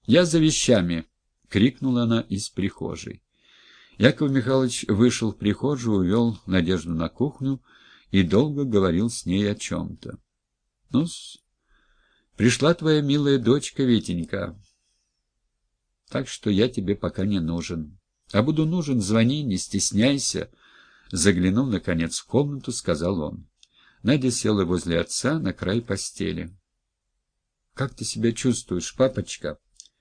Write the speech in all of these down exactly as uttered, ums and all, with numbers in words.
Я за вещами!» — крикнула она из прихожей. Яков Михайлович вышел в прихожую, увел Надежду на кухню и долго говорил с ней о чем-то. — Ну-с, пришла твоя милая дочка, Витенька, так что я тебе пока не нужен. А буду нужен, звони, не стесняйся. Заглянув, наконец, в комнату, сказал он. Надя села возле отца на край постели. — Как ты себя чувствуешь, папочка?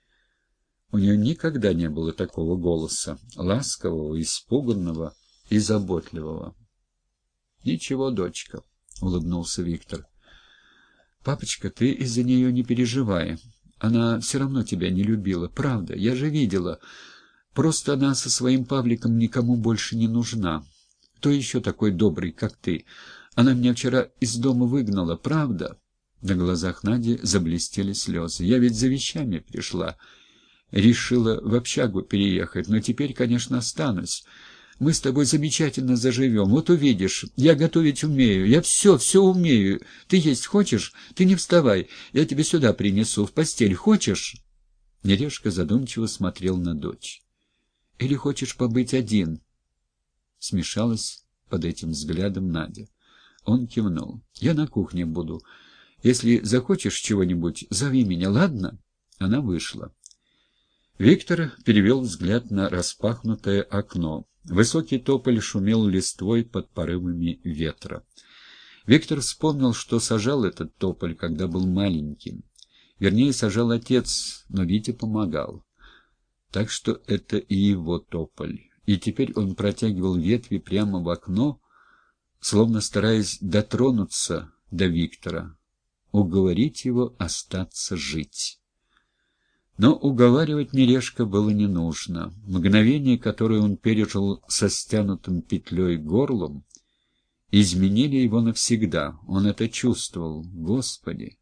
У нее никогда не было такого голоса, ласкового, испуганного и заботливого. — Ничего, дочка, — улыбнулся Виктор. — Папочка, ты из-за нее не переживай. Она все равно тебя не любила, правда, я же видела. Просто она со своим Павликом никому больше не нужна. Кто еще такой добрый, как ты? Она меня вчера из дома выгнала, правда? На глазах Нади заблестели слезы. Я ведь за вещами пришла. Решила в общагу переехать, но теперь, конечно, останусь. Мы с тобой замечательно заживем. Вот увидишь, я готовить умею, я все, все умею. Ты есть хочешь? Ты не вставай, я тебе сюда принесу, в постель. Хочешь?» Нерешка задумчиво смотрел на дочь. «Или хочешь побыть один?» Смешалась под этим взглядом Надя. Он кивнул. «Я на кухне буду. Если захочешь чего-нибудь, зови меня, ладно?» Она вышла. Виктор перевел взгляд на распахнутое окно. Высокий тополь шумел листвой под порывами ветра. Виктор вспомнил, что сажал этот тополь, когда был маленьким. Вернее, сажал отец, но Витя помогал. Так что это и его тополь. И теперь он протягивал ветви прямо в окно, словно стараясь дотронуться до Виктора, уговорить его остаться жить. Но уговаривать Нерешка было не нужно. Мгновение, которое он пережил со стянутым петлей горлом, изменили его навсегда. Он это чувствовал. Господи!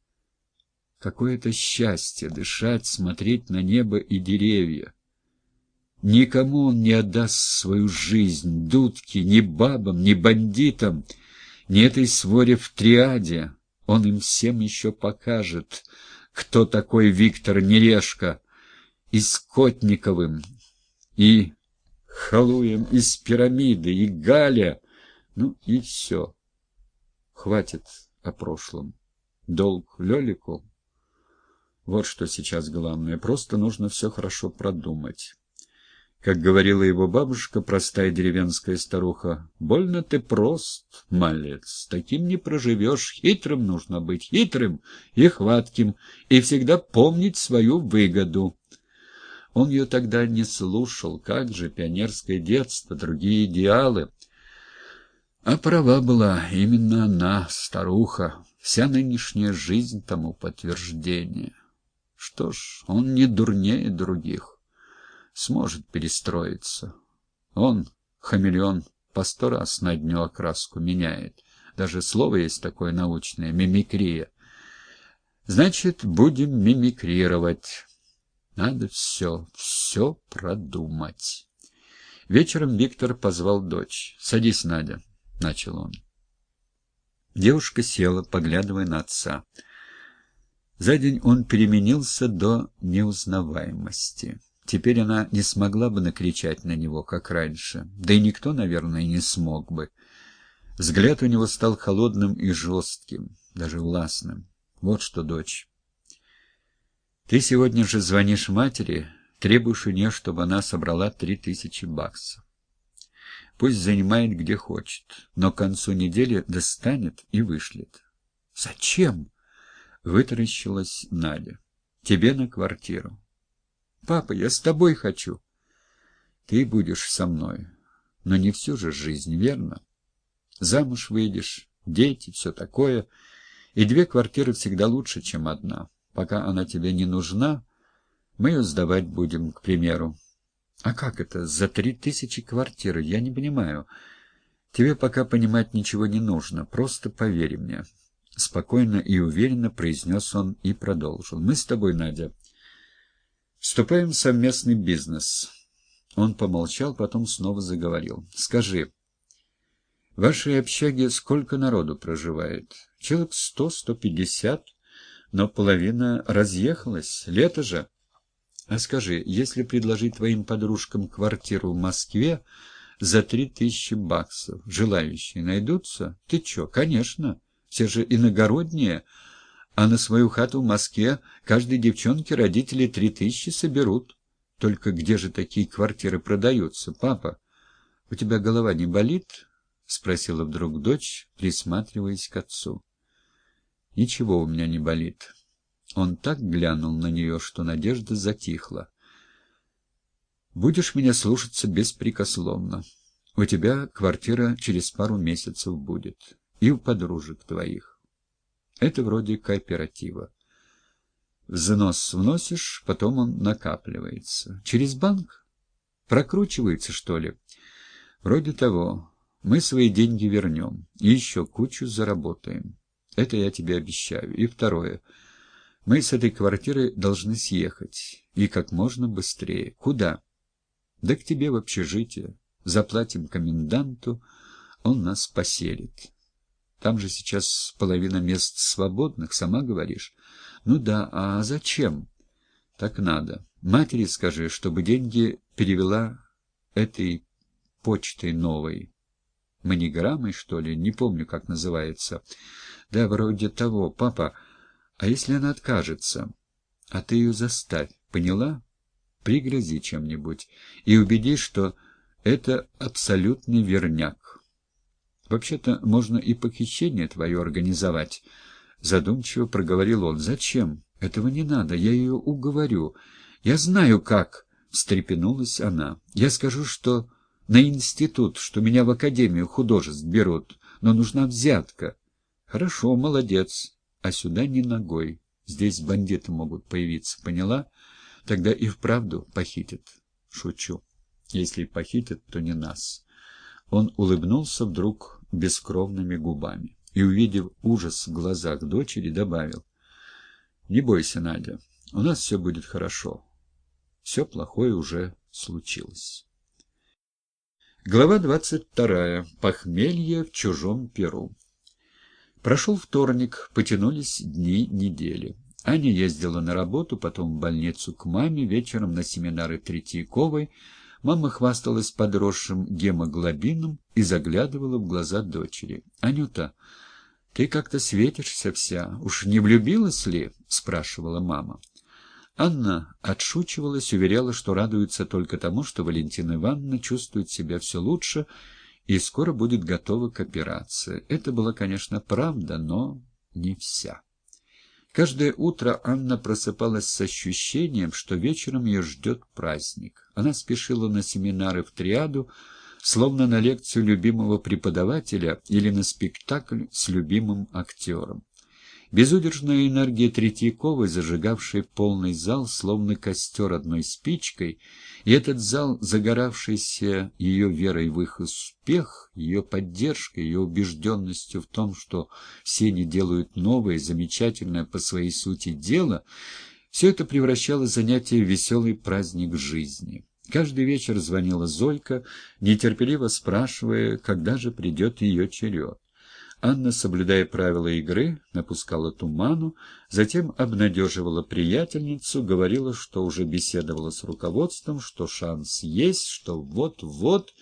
Какое это счастье — дышать, смотреть на небо и деревья! Никому он не отдаст свою жизнь, дудке, ни бабам, ни бандитам, ни этой своре в триаде. Он им всем еще покажет, кто такой Виктор Нерешка, и Скотниковым, и Халуем из пирамиды, и Галя, ну и все. Хватит о прошлом. Долг Лелику. Вот что сейчас главное. Просто нужно все хорошо продумать. Как говорила его бабушка, простая деревенская старуха, «Больно ты прост, малец, таким не проживешь, хитрым нужно быть, хитрым и хватким, и всегда помнить свою выгоду». Он ее тогда не слушал, как же, пионерское детство, другие идеалы. А права была именно она, старуха, вся нынешняя жизнь тому подтверждение. Что ж, он не дурнее других. Сможет перестроиться. Он, хамелеон, по сто раз на дню окраску меняет. Даже слово есть такое научное — мимикрия. Значит, будем мимикрировать. Надо все, все продумать. Вечером Виктор позвал дочь. «Садись, Надя», — начал он. Девушка села, поглядывая на отца. За день он переменился до неузнаваемости. Теперь она не смогла бы накричать на него, как раньше. Да и никто, наверное, не смог бы. Взгляд у него стал холодным и жестким, даже властным. Вот что, дочь. Ты сегодня же звонишь матери, требуешь у нее, чтобы она собрала три тысячи баксов. Пусть занимает где хочет, но к концу недели достанет и вышлет. — Зачем? — вытаращилась Надя. — Тебе на квартиру. «Папа, я с тобой хочу». «Ты будешь со мной, но не всю же жизнь, верно? Замуж выйдешь, дети, все такое, и две квартиры всегда лучше, чем одна. Пока она тебе не нужна, мы ее сдавать будем, к примеру». «А как это, за три тысячи квартиры? Я не понимаю». «Тебе пока понимать ничего не нужно, просто поверь мне». Спокойно и уверенно произнес он и продолжил. «Мы с тобой, Надя, вступаем в совместный бизнес». Он помолчал, потом снова заговорил. «Скажи, в вашей общаге сколько народу проживает? Человек сто, сто пятьдесят, но половина разъехалась. Лето же». А скажи, если предложить твоим подружкам квартиру в Москве за три тысячи баксов, желающие найдутся? Ты чё? Конечно, все же иногородние, а на свою хату в Москве каждой девчонке родители три тысячи соберут. Только где же такие квартиры продаются, папа? У тебя голова не болит? — спросила вдруг дочь, присматриваясь к отцу. — Ничего у меня не болит. Он так глянул на нее, что Надежда затихла. — Будешь меня слушаться беспрекословно. У тебя квартира через пару месяцев будет. И у подружек твоих. Это вроде кооператива. Взнос вносишь, потом он накапливается. Через банк? Прокручивается, что ли? Вроде того. Мы свои деньги вернем. И еще кучу заработаем. Это я тебе обещаю. И второе. Мы с этой квартиры должны съехать. И как можно быстрее. Куда? Да к тебе в общежитие. Заплатим коменданту, он нас поселит. Там же сейчас половина мест свободных, сама говоришь. Ну да, а зачем? Так надо. Матери скажи, чтобы деньги перевела этой почтой новой. Маниграммой, что ли? Не помню, как называется. Да, вроде того. Папа, а если она откажется? А ты ее заставь, поняла? Пригрози чем-нибудь и убеди, что это абсолютный верняк. Вообще-то можно и похищение твое организовать. Задумчиво проговорил он. Зачем? Этого не надо, я ее уговорю. Я знаю как, встрепенулась она. Я скажу, что на институт, что меня в Академию художеств берут, но нужна взятка. Хорошо, молодец. А сюда не ногой. Здесь бандиты могут появиться, поняла? Тогда и вправду похитят. Шучу. Если похитят, то не нас. Он улыбнулся вдруг бескровными губами и, увидев ужас в глазах дочери, добавил: «Не бойся, Надя, у нас все будет хорошо. Все плохое уже случилось». Глава двадцать вторая. Похмелье в чужом перу. Прошел вторник, потянулись дни недели. Аня ездила на работу, потом в больницу к маме, вечером на семинары Третьяковой. Мама хвасталась подросшим гемоглобином и заглядывала в глаза дочери. — Анюта, ты как-то светишься вся. Уж не влюбилась ли? — спрашивала мама. Анна отшучивалась, уверяла, что радуется только тому, что Валентина Ивановна чувствует себя все лучше и скоро будет готова к операции. Это была, конечно, правда, но не вся. Каждое утро Анна просыпалась с ощущением, что вечером ее ждет праздник. Она спешила на семинары в триаду, словно на лекцию любимого преподавателя или на спектакль с любимым актером. Безудержная энергия Третьяковой, зажигавшая полный зал, словно костер одной спичкой, и этот зал, загоравшийся ее верой в их успех, ее поддержкой, ее убежденностью в том, что все они делают новое, замечательное по своей сути дело, все это превращало занятие в веселый праздник жизни. Каждый вечер звонила Зойка, нетерпеливо спрашивая, когда же придет ее черед. Анна, соблюдая правила игры, напускала туману, затем обнадеживала приятельницу, говорила, что уже беседовала с руководством, что шанс есть, что вот-вот.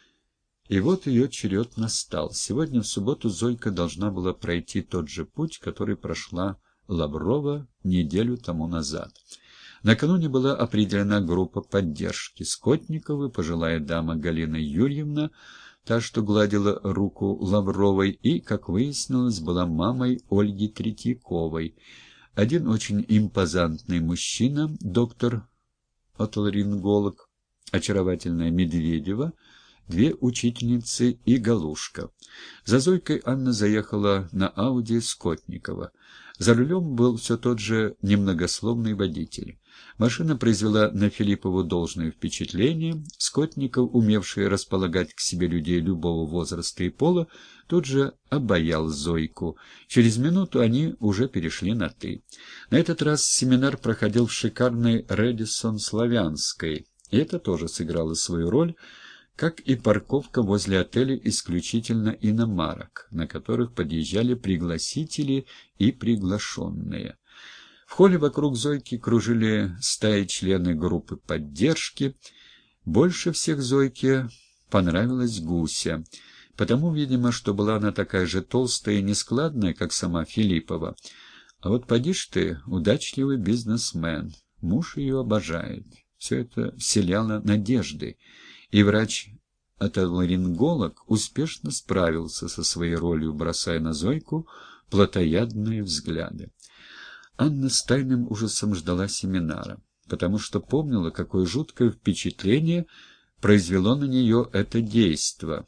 И вот ее черед настал. Сегодня, в субботу, Зойка должна была пройти тот же путь, который прошла Лаврова неделю тому назад. Накануне была определена группа поддержки. Скотниковы, пожилая дама Галина Юрьевна, та, что гладила руку Лавровой и, как выяснилось, была мамой Ольги Третьяковой. Один очень импозантный мужчина, доктор отоларинголог, очаровательная Медведева, две учительницы и Галушка. За Зойкой Анна заехала на Ауди Скотникова. За рулем был все тот же немногословный водитель. Машина произвела на Филиппову должное впечатление. Скотников, умевший располагать к себе людей любого возраста и пола, тут же обаял Зойку. Через минуту они уже перешли на «ты». На этот раз семинар проходил в шикарной «Рэдиссон Славянской», и это тоже сыграло свою роль, как и парковка возле отеля исключительно иномарок, на которых подъезжали пригласители и приглашенные. В холле вокруг Зойки кружили стаи члены группы поддержки. Больше всех Зойке понравилась Гуся, потому, видимо, что была она такая же толстая и нескладная, как сама Филиппова. А вот поди ж ты, удачливый бизнесмен, муж ее обожает. Все это вселяло надежды, и врач-отоларинголог успешно справился со своей ролью, бросая на Зойку плотоядные взгляды. Анна с тайным ужасом ждала семинара, потому что помнила, какое жуткое впечатление произвело на нее это действо.